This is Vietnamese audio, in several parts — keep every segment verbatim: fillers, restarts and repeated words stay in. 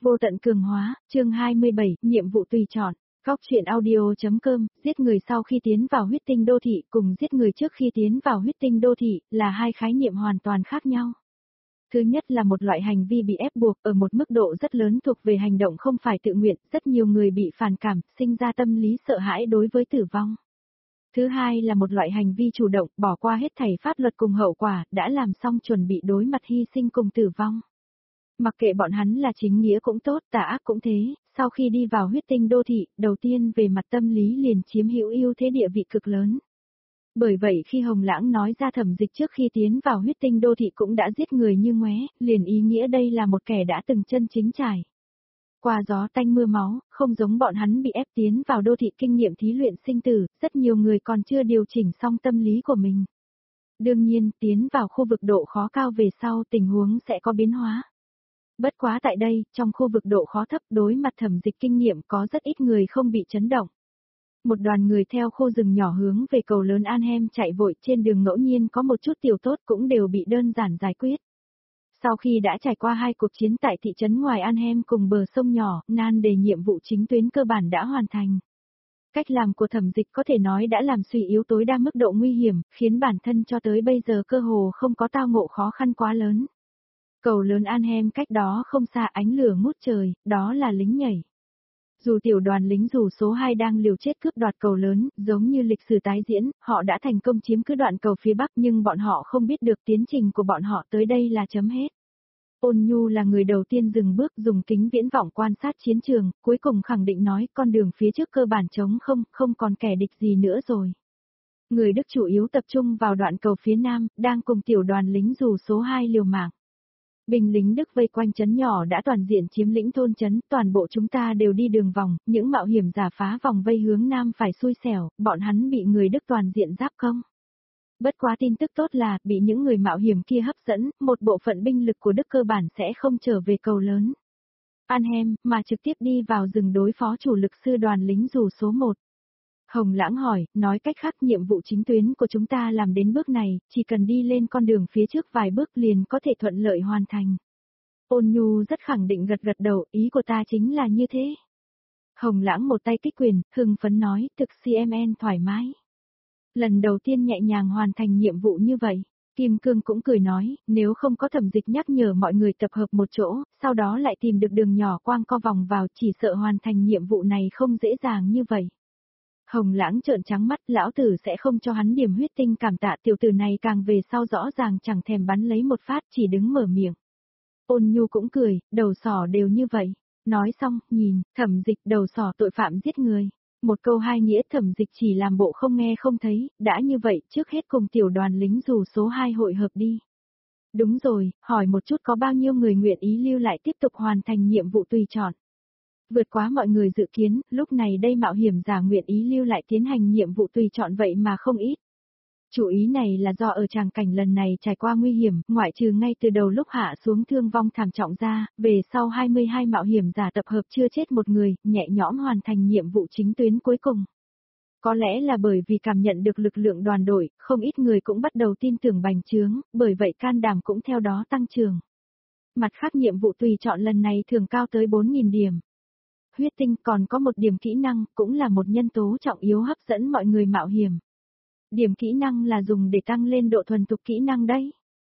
Vô tận cường hóa, chương hai mươi bảy, nhiệm vụ tùy chọn. Góc truyện audio.com, giết người sau khi tiến vào huyết tinh đô thị cùng giết người trước khi tiến vào huyết tinh đô thị là hai khái niệm hoàn toàn khác nhau. Thứ nhất là một loại hành vi bị ép buộc ở một mức độ rất lớn thuộc về hành động không phải tự nguyện, rất nhiều người bị phản cảm, sinh ra tâm lý sợ hãi đối với tử vong. Thứ hai là một loại hành vi chủ động, bỏ qua hết thảy pháp luật cùng hậu quả, đã làm xong chuẩn bị đối mặt hy sinh cùng tử vong. Mặc kệ bọn hắn là chính nghĩa cũng tốt, tà ác cũng thế, sau khi đi vào huyết tinh đô thị, đầu tiên về mặt tâm lý liền chiếm hữu ưu thế địa vị cực lớn. Bởi vậy khi Hồng Lãng nói ra Thẩm Dịch trước khi tiến vào huyết tinh đô thị cũng đã giết người như ngoé, liền ý nghĩa đây là một kẻ đã từng chân chính trải qua gió tanh mưa máu, không giống bọn hắn bị ép tiến vào đô thị kinh nghiệm thí luyện sinh tử, rất nhiều người còn chưa điều chỉnh xong tâm lý của mình. Đương nhiên, tiến vào khu vực độ khó cao về sau tình huống sẽ có biến hóa. Bất quá tại đây, trong khu vực độ khó thấp đối mặt Thẩm Dịch kinh nghiệm có rất ít người không bị chấn động. Một đoàn người theo khu rừng nhỏ hướng về cầu lớn Arnhem chạy vội, trên đường ngẫu nhiên có một chút tiểu tốt cũng đều bị đơn giản giải quyết. Sau khi đã trải qua hai cuộc chiến tại thị trấn ngoài Arnhem cùng bờ sông nhỏ, nan đề nhiệm vụ chính tuyến cơ bản đã hoàn thành. Cách làm của Thẩm Dịch có thể nói đã làm suy yếu tối đa mức độ nguy hiểm, khiến bản thân cho tới bây giờ cơ hồ không có tao ngộ khó khăn quá lớn. Cầu lớn Arnhem cách đó không xa, ánh lửa ngút trời, đó là lính nhảy. Dù tiểu đoàn lính dù số hai đang liều chết cướp đoạt cầu lớn, giống như lịch sử tái diễn, họ đã thành công chiếm cứ đoạn cầu phía Bắc nhưng bọn họ không biết được tiến trình của bọn họ tới đây là chấm hết. Ôn Nhu là người đầu tiên dừng bước dùng kính viễn vọng quan sát chiến trường, cuối cùng khẳng định nói con đường phía trước cơ bản trống không, không còn kẻ địch gì nữa rồi. Người Đức chủ yếu tập trung vào đoạn cầu phía Nam, đang cùng tiểu đoàn lính dù số hai liều mạng. Binh lính Đức vây quanh trấn nhỏ đã toàn diện chiếm lĩnh thôn trấn, toàn bộ chúng ta đều đi đường vòng, những mạo hiểm giả phá vòng vây hướng Nam phải xui xẻo, bọn hắn bị người Đức toàn diện giáp công. Bất quá tin tức tốt là, bị những người mạo hiểm kia hấp dẫn, một bộ phận binh lực của Đức cơ bản sẽ không trở về cầu lớn Arnhem, mà trực tiếp đi vào rừng đối phó chủ lực sư đoàn lính dù số một. Hồng Lãng hỏi, nói cách khác nhiệm vụ chính tuyến của chúng ta làm đến bước này, chỉ cần đi lên con đường phía trước vài bước liền có thể thuận lợi hoàn thành. Ôn Nhu rất khẳng định gật gật đầu, ý của ta chính là như thế. Hồng Lãng một tay kích quyền, hưng phấn nói, thực xê em en thoải mái. Lần đầu tiên nhẹ nhàng hoàn thành nhiệm vụ như vậy. Kim Cương cũng cười nói, nếu không có Thẩm Dịch nhắc nhở mọi người tập hợp một chỗ, sau đó lại tìm được đường nhỏ quang co vòng vào, chỉ sợ hoàn thành nhiệm vụ này không dễ dàng như vậy. Hồng Lãng trợn trắng mắt, lão tử sẽ không cho hắn điểm huyết tinh cảm tạ, tiểu tử này càng về sau rõ ràng chẳng thèm bắn lấy một phát, chỉ đứng mở miệng. Ôn Nhu cũng cười, đầu sỏ đều như vậy. Nói xong, nhìn, Thẩm Dịch đầu sỏ tội phạm giết người. Một câu hai nghĩa, Thẩm Dịch chỉ làm bộ không nghe không thấy, đã như vậy, trước hết cùng tiểu đoàn lính dù số hai hội hợp đi. Đúng rồi, hỏi một chút có bao nhiêu người nguyện ý lưu lại tiếp tục hoàn thành nhiệm vụ tùy chọn. Vượt quá mọi người dự kiến, lúc này đây mạo hiểm giả nguyện ý lưu lại tiến hành nhiệm vụ tùy chọn vậy mà không ít. Chủ ý này là do ở tràng cảnh lần này trải qua nguy hiểm, ngoại trừ ngay từ đầu lúc hạ xuống thương vong thảm trọng ra, về sau hai mươi hai mạo hiểm giả tập hợp chưa chết một người, nhẹ nhõm hoàn thành nhiệm vụ chính tuyến cuối cùng. Có lẽ là bởi vì cảm nhận được lực lượng đoàn đội, không ít người cũng bắt đầu tin tưởng bành trướng, bởi vậy can đảm cũng theo đó tăng trưởng. Mặt khác nhiệm vụ tùy chọn lần này thường cao tới bốn nghìn điểm. Huyết tinh còn có một điểm kỹ năng, cũng là một nhân tố trọng yếu hấp dẫn mọi người mạo hiểm. Điểm kỹ năng là dùng để tăng lên độ thuần thục kỹ năng đấy.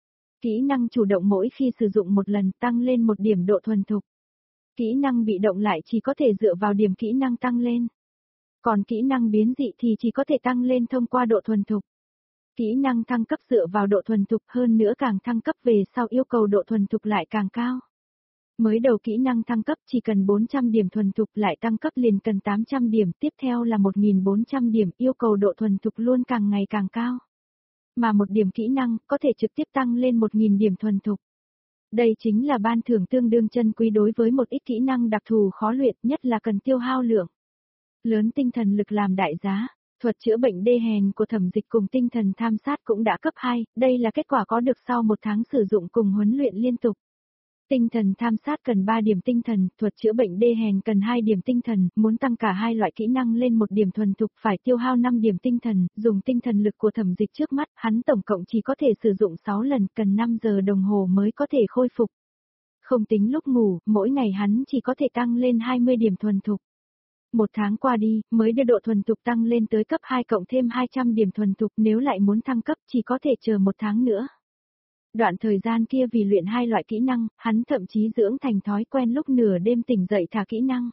Kỹ năng chủ động mỗi khi sử dụng một lần tăng lên một điểm độ thuần thục. Kỹ năng bị động lại chỉ có thể dựa vào điểm kỹ năng tăng lên. Còn kỹ năng biến dị thì chỉ có thể tăng lên thông qua độ thuần thục. Kỹ năng thăng cấp dựa vào độ thuần thục, hơn nữa càng thăng cấp về sau yêu cầu độ thuần thục lại càng cao. Mới đầu kỹ năng thăng cấp chỉ cần bốn trăm điểm thuần thục, lại tăng cấp liền cần tám trăm điểm, tiếp theo là một nghìn bốn trăm điểm, yêu cầu độ thuần thục luôn càng ngày càng cao. Mà một điểm kỹ năng có thể trực tiếp tăng lên một nghìn điểm thuần thục. Đây chính là ban thưởng tương đương chân quý đối với một ít kỹ năng đặc thù khó luyện, nhất là cần tiêu hao lượng lớn tinh thần lực làm đại giá. Thuật chữa bệnh đê hèn của Thẩm Dịch cùng tinh thần tham sát cũng đã cấp hai, đây là kết quả có được sau một tháng sử dụng cùng huấn luyện liên tục. Tinh thần tham sát cần ba điểm tinh thần, thuật chữa bệnh đê hèn cần hai điểm tinh thần, muốn tăng cả hai loại kỹ năng lên một điểm thuần thục phải tiêu hao năm điểm tinh thần, dùng tinh thần lực của Thẩm Dịch trước mắt, hắn tổng cộng chỉ có thể sử dụng sáu lần, cần năm giờ đồng hồ mới có thể khôi phục. Không tính lúc ngủ, mỗi ngày hắn chỉ có thể tăng lên hai mươi điểm thuần thục. Một tháng qua đi, mới đưa độ thuần thục tăng lên tới cấp hai cộng thêm hai trăm điểm thuần thục, nếu lại muốn thăng cấp chỉ có thể chờ một tháng nữa. Đoạn thời gian kia vì luyện hai loại kỹ năng, hắn thậm chí dưỡng thành thói quen lúc nửa đêm tỉnh dậy thả kỹ năng.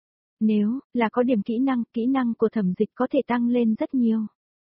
Nếu là có điểm kỹ năng, kỹ năng của Thẩm Dịch có thể tăng lên rất nhiều.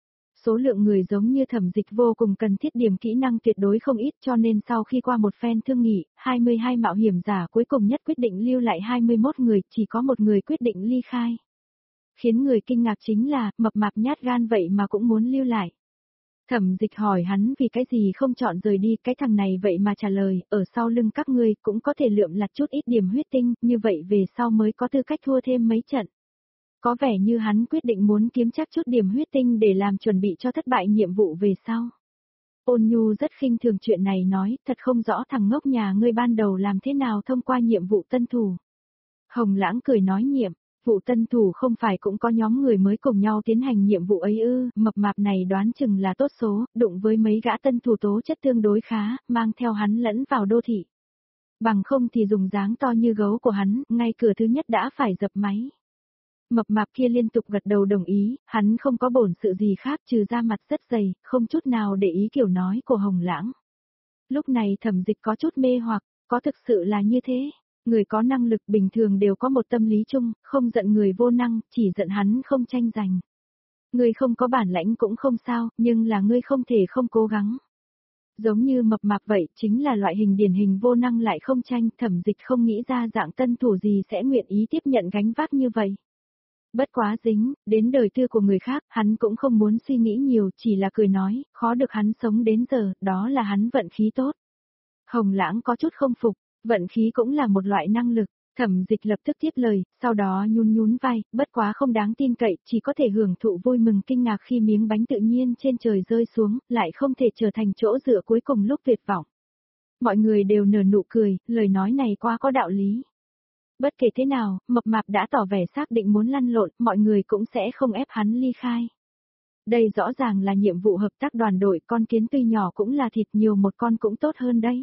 Số lượng người giống như Thẩm Dịch vô cùng cần thiết điểm kỹ năng tuyệt đối không ít, cho nên sau khi qua một phen thương nghị, hai mươi hai mạo hiểm giả cuối cùng nhất quyết định lưu lại hai mươi mốt người, chỉ có một người quyết định ly khai. Khiến người kinh ngạc chính là, mập mạp nhát gan vậy mà cũng muốn lưu lại. Thẩm Dịch hỏi hắn vì cái gì không chọn rời đi, cái thằng này vậy mà trả lời, ở sau lưng các ngươi cũng có thể lượm lặt chút ít điểm huyết tinh, như vậy về sau mới có tư cách thua thêm mấy trận. Có vẻ như hắn quyết định muốn kiếm chắc chút điểm huyết tinh để làm chuẩn bị cho thất bại nhiệm vụ về sau. Ôn Nhu rất khinh thường chuyện này nói, thật không rõ thằng ngốc nhà ngươi ban đầu làm thế nào thông qua nhiệm vụ tân thủ. Hồng Lãng cười nói nhiệm vụ tân thủ không phải cũng có nhóm người mới cùng nhau tiến hành nhiệm vụ ấy ư, mập mạp này đoán chừng là tốt số, đụng với mấy gã tân thủ tố chất tương đối khá, mang theo hắn lẫn vào đô thị. Bằng không thì dùng dáng to như gấu của hắn, ngay cửa thứ nhất đã phải dập máy. Mập mạp kia liên tục gật đầu đồng ý, hắn không có bổn sự gì khác trừ da mặt rất dày, không chút nào để ý kiểu nói của Hồng Lãng. Lúc này Thẩm Dịch có chút mê hoặc, có thực sự là như thế? Người có năng lực bình thường đều có một tâm lý chung, không giận người vô năng, chỉ giận hắn không tranh giành. Ngươi không có bản lãnh cũng không sao, nhưng là ngươi không thể không cố gắng. Giống như mập mạp vậy, chính là loại hình điển hình vô năng lại không tranh, Thẩm Dịch không nghĩ ra dạng tân thủ gì sẽ nguyện ý tiếp nhận gánh vác như vậy. Bất quá dính, đến đời tư của người khác, hắn cũng không muốn suy nghĩ nhiều, chỉ là cười nói, khó được hắn sống đến giờ, đó là hắn vận khí tốt. Hồng Lãng có chút không phục, vận khí cũng là một loại năng lực. Thẩm Dịch lập tức tiếp lời, sau đó nhún nhún vai, bất quá không đáng tin cậy, chỉ có thể hưởng thụ vui mừng kinh ngạc khi miếng bánh tự nhiên trên trời rơi xuống, lại không thể trở thành chỗ dựa cuối cùng lúc tuyệt vọng. Mọi người đều nở nụ cười, lời nói này quá có đạo lý. Bất kể thế nào, mập mạp đã tỏ vẻ xác định muốn lăn lộn, mọi người cũng sẽ không ép hắn ly khai. Đây rõ ràng là nhiệm vụ hợp tác đoàn đội, con kiến tuy nhỏ cũng là thịt, nhiều một con cũng tốt hơn đấy.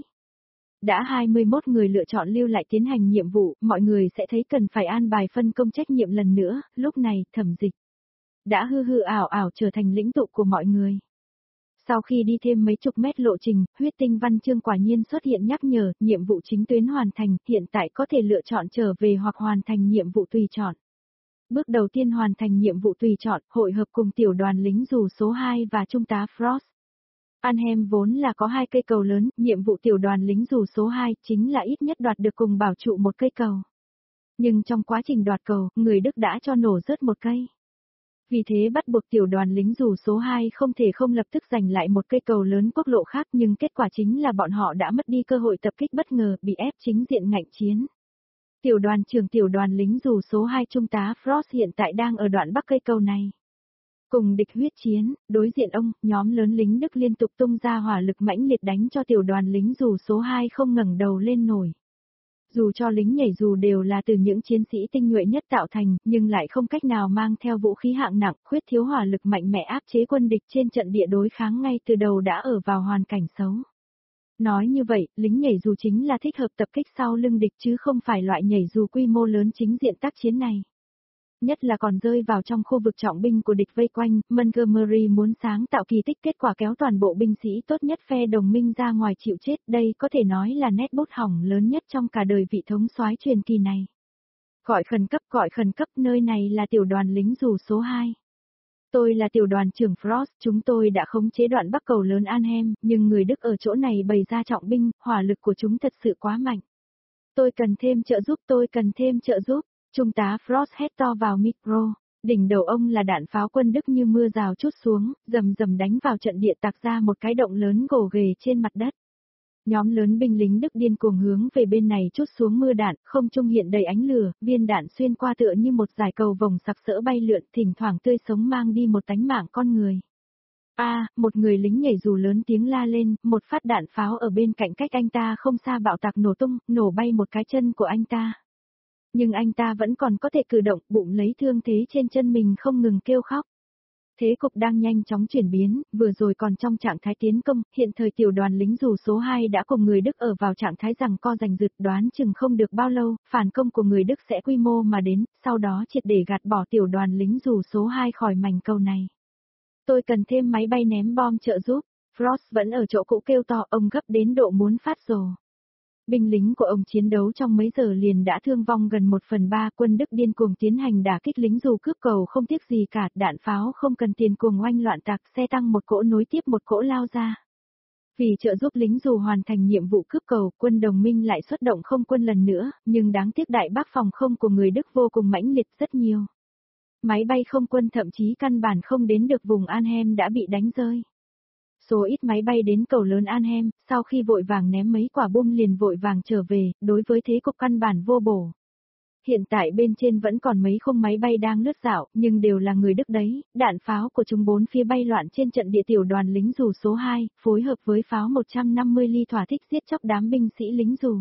Đã hai mươi mốt người lựa chọn lưu lại tiến hành nhiệm vụ, mọi người sẽ thấy cần phải an bài phân công trách nhiệm lần nữa, lúc này, Thẩm Dịch đã hư hư ảo ảo trở thành lĩnh tụ của mọi người. Sau khi đi thêm mấy chục mét lộ trình, huyết tinh văn chương quả nhiên xuất hiện nhắc nhở, nhiệm vụ chính tuyến hoàn thành, hiện tại có thể lựa chọn trở về hoặc hoàn thành nhiệm vụ tùy chọn. Bước đầu tiên hoàn thành nhiệm vụ tùy chọn, hội hợp cùng tiểu đoàn lính dù số hai và trung tá Frost. Arnhem vốn là có hai cây cầu lớn, nhiệm vụ tiểu đoàn lính dù số hai chính là ít nhất đoạt được cùng bảo trụ một cây cầu. Nhưng trong quá trình đoạt cầu, người Đức đã cho nổ rớt một cây. Vì thế bắt buộc tiểu đoàn lính dù số hai không thể không lập tức giành lại một cây cầu lớn quốc lộ khác, nhưng kết quả chính là bọn họ đã mất đi cơ hội tập kích bất ngờ, bị ép chính diện ngạnh chiến. Tiểu đoàn trưởng tiểu đoàn lính dù số hai trung tá Frost hiện tại đang ở đoạn bắc cây cầu này. Cùng địch huyết chiến, đối diện ông, nhóm lớn lính Đức liên tục tung ra hỏa lực mãnh liệt đánh cho tiểu đoàn lính dù số hai không ngẩng đầu lên nổi. Dù cho lính nhảy dù đều là từ những chiến sĩ tinh nhuệ nhất tạo thành, nhưng lại không cách nào mang theo vũ khí hạng nặng, khuyết thiếu hỏa lực mạnh mẽ áp chế quân địch trên trận địa đối kháng ngay từ đầu đã ở vào hoàn cảnh xấu. Nói như vậy, lính nhảy dù chính là thích hợp tập kích sau lưng địch chứ không phải loại nhảy dù quy mô lớn chính diện tác chiến này. Nhất là còn rơi vào trong khu vực trọng binh của địch vây quanh, Montgomery muốn sáng tạo kỳ tích, kết quả kéo toàn bộ binh sĩ tốt nhất phe đồng minh ra ngoài chịu chết, đây có thể nói là nét bút hỏng lớn nhất trong cả đời vị thống soái truyền kỳ này. Gọi khẩn cấp, gọi khẩn cấp, nơi này là tiểu đoàn lính dù số hai. Tôi là tiểu đoàn trưởng Frost, chúng tôi đã khống chế đoạn bắc cầu lớn Arnhem, nhưng người Đức ở chỗ này bày ra trọng binh, hỏa lực của chúng thật sự quá mạnh. Tôi cần thêm trợ giúp, tôi cần thêm trợ giúp. Trung tá Frost hét to vào micro, đỉnh đầu ông là đạn pháo quân Đức như mưa rào trút xuống, rầm rầm đánh vào trận địa, tạc ra một cái động lớn gồ ghề trên mặt đất. Nhóm lớn binh lính Đức điên cuồng hướng về bên này trút xuống mưa đạn, không trung hiện đầy ánh lửa, viên đạn xuyên qua tựa như một dải cầu vồng sặc sỡ bay lượn, thỉnh thoảng tươi sống mang đi một tánh mạng con người. A, à, một người lính nhảy dù lớn tiếng la lên, một phát đạn pháo ở bên cạnh cách anh ta không xa bạo tạc nổ tung, nổ bay một cái chân của anh ta. Nhưng anh ta vẫn còn có thể cử động, bụng lấy thương thế trên chân mình không ngừng kêu khóc. Thế cục đang nhanh chóng chuyển biến, vừa rồi còn trong trạng thái tiến công, hiện thời tiểu đoàn lính dù số hai đã cùng người Đức ở vào trạng thái giằng co giành giật, đoán chừng không được bao lâu, phản công của người Đức sẽ quy mô mà đến, sau đó triệt để gạt bỏ tiểu đoàn lính dù số hai khỏi mảnh cầu này. Tôi cần thêm máy bay ném bom trợ giúp. Frost vẫn ở chỗ cũ kêu to, ông gấp đến độ muốn phát rồ. Binh lính của ông chiến đấu trong mấy giờ liền đã thương vong gần một phần ba, quân Đức điên cuồng tiến hành đả kích lính dù cướp cầu không tiếc gì cả, đạn pháo không cần tiền cuồng oanh loạn tạc, xe tăng một cỗ nối tiếp một cỗ lao ra. Vì trợ giúp lính dù hoàn thành nhiệm vụ cướp cầu, quân đồng minh lại xuất động không quân lần nữa, nhưng đáng tiếc đại bác phòng không của người Đức vô cùng mãnh liệt rất nhiều. Máy bay không quân thậm chí căn bản không đến được vùng Arnhem đã bị đánh rơi. Số ít máy bay đến cầu lớn Arnhem, sau khi vội vàng ném mấy quả bom liền vội vàng trở về, đối với thế cục căn bản vô bổ. Hiện tại bên trên vẫn còn mấy không máy bay đang lướt dạo, nhưng đều là người Đức đấy, đạn pháo của chúng bốn phía bay loạn trên trận địa tiểu đoàn lính dù số hai, phối hợp với pháo một trăm năm mươi ly thỏa thích giết chóc đám binh sĩ lính dù.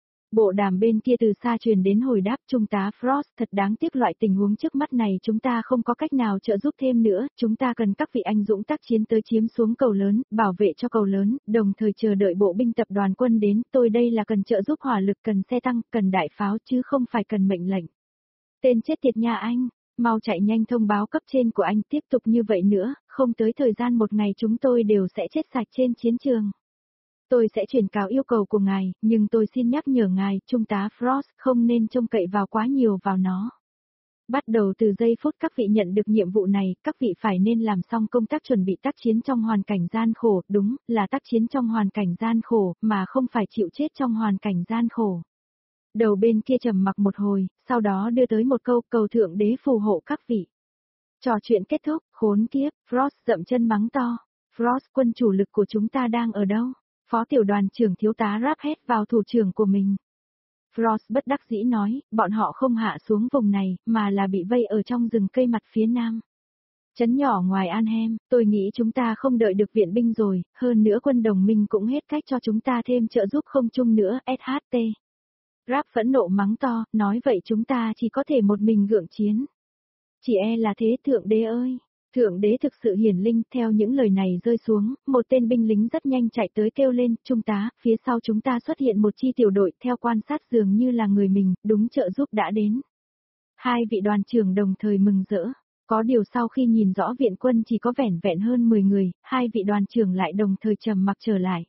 Bộ đàm bên kia từ xa truyền đến hồi đáp, Trung tá Frost, thật đáng tiếc loại tình huống trước mắt này chúng ta không có cách nào trợ giúp thêm nữa, chúng ta cần các vị anh dũng tác chiến tới chiếm xuống cầu lớn, bảo vệ cho cầu lớn, đồng thời chờ đợi bộ binh tập đoàn quân đến, tôi đây là cần trợ giúp hỏa lực, cần xe tăng, cần đại pháo chứ không phải cần mệnh lệnh. Tên chết tiệt nhà anh, mau chạy nhanh thông báo cấp trên của anh, tiếp tục như vậy nữa, không tới thời gian một ngày chúng tôi đều sẽ chết sạch trên chiến trường. Tôi sẽ truyền cáo yêu cầu của ngài, nhưng tôi xin nhắc nhở ngài, Trung tá Frost, không nên trông cậy vào quá nhiều vào nó. Bắt đầu từ giây phút các vị nhận được nhiệm vụ này, các vị phải nên làm xong công tác chuẩn bị tác chiến trong hoàn cảnh gian khổ, đúng, là tác chiến trong hoàn cảnh gian khổ, mà không phải chịu chết trong hoàn cảnh gian khổ. Đầu bên kia trầm mặc một hồi, sau đó đưa tới một câu, cầu thượng đế phù hộ các vị. Trò chuyện kết thúc, khốn kiếp, Frost dậm chân mắng to. Frost, quân chủ lực của chúng ta đang ở đâu? Phó tiểu đoàn trưởng thiếu tá ráp hét vào thủ trưởng của mình. Frost bất đắc dĩ nói, bọn họ không hạ xuống vùng này, mà là bị vây ở trong rừng cây mặt phía nam. Trấn nhỏ ngoài Arnhem, tôi nghĩ chúng ta không đợi được viện binh rồi, hơn nữa quân đồng minh cũng hết cách cho chúng ta thêm trợ giúp không chung nữa, ét hát tê. Ráp phẫn nộ mắng to, nói vậy chúng ta chỉ có thể một mình gượng chiến. Chỉ e là thế thượng đế ơi. Thượng đế thực sự hiển linh, theo những lời này rơi xuống, một tên binh lính rất nhanh chạy tới kêu lên, Trung tá, phía sau chúng ta xuất hiện một chi tiểu đội, theo quan sát dường như là người mình, đúng trợ giúp đã đến. Hai vị đoàn trưởng đồng thời mừng rỡ, có điều sau khi nhìn rõ viện quân chỉ có vẻn vẹn hơn mười người, hai vị đoàn trưởng lại đồng thời trầm mặc trở lại.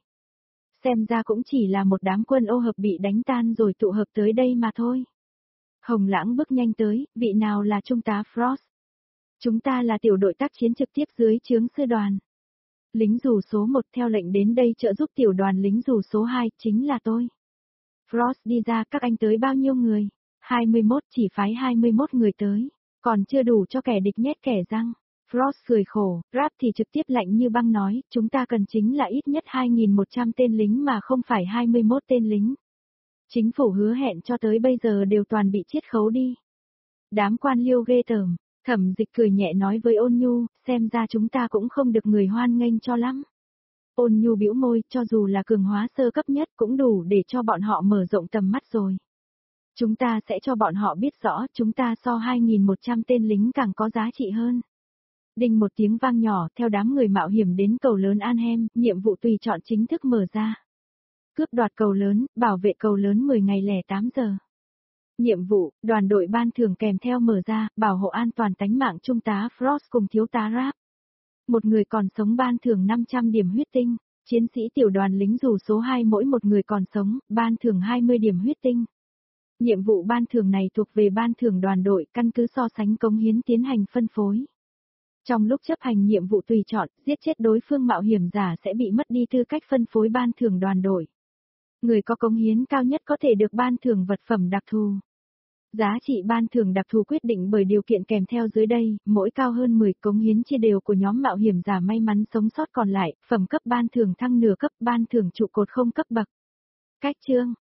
Xem ra cũng chỉ là một đám quân ô hợp bị đánh tan rồi tụ hợp tới đây mà thôi. Hồng Lãng bước nhanh tới, vị nào là Trung tá Frost? Chúng ta là tiểu đội tác chiến trực tiếp dưới trướng sư đoàn. Lính dù số một theo lệnh đến đây trợ giúp tiểu đoàn lính dù số hai, chính là tôi. Frost đi ra, các anh tới bao nhiêu người? hai mươi mốt, chỉ phái hai mươi mốt người tới. Còn chưa đủ cho kẻ địch nhét kẻ răng. Frost cười khổ, Rap thì trực tiếp lạnh như băng nói, chúng ta cần chính là ít nhất hai nghìn một trăm tên lính mà không phải hai mươi mốt tên lính. Chính phủ hứa hẹn cho tới bây giờ đều toàn bị chiết khấu đi. Đám quan liêu ghê tởm. Thẩm Dịch cười nhẹ nói với Ôn Nhu, xem ra chúng ta cũng không được người hoan nghênh cho lắm. Ôn Nhu bĩu môi, cho dù là cường hóa sơ cấp nhất cũng đủ để cho bọn họ mở rộng tầm mắt rồi. Chúng ta sẽ cho bọn họ biết rõ chúng ta so hai nghìn một trăm tên lính càng có giá trị hơn. Đinh một tiếng vang nhỏ, theo đám người mạo hiểm đến cầu lớn Arnhem, nhiệm vụ tùy chọn chính thức mở ra. Cướp đoạt cầu lớn, bảo vệ cầu lớn mười ngày lẻ tám giờ. Nhiệm vụ, đoàn đội ban thưởng kèm theo mở ra, bảo hộ an toàn tánh mạng Trung tá Frost cùng thiếu tá Rap. Một người còn sống ban thưởng năm trăm điểm huyết tinh, chiến sĩ tiểu đoàn lính dù số hai mỗi một người còn sống, ban thưởng hai mươi điểm huyết tinh. Nhiệm vụ ban thưởng này thuộc về ban thưởng đoàn đội, căn cứ so sánh cống hiến tiến hành phân phối. Trong lúc chấp hành nhiệm vụ tùy chọn, giết chết đối phương mạo hiểm giả sẽ bị mất đi tư cách phân phối ban thưởng đoàn đội. Người có cống hiến cao nhất có thể được ban thưởng vật phẩm đặc thù. Giá trị ban thưởng đặc thù quyết định bởi điều kiện kèm theo dưới đây, mỗi cao hơn mười cống hiến chia đều của nhóm mạo hiểm giả may mắn sống sót còn lại, phẩm cấp ban thưởng thăng nửa cấp, ban thưởng trụ cột không cấp bậc. Cách chương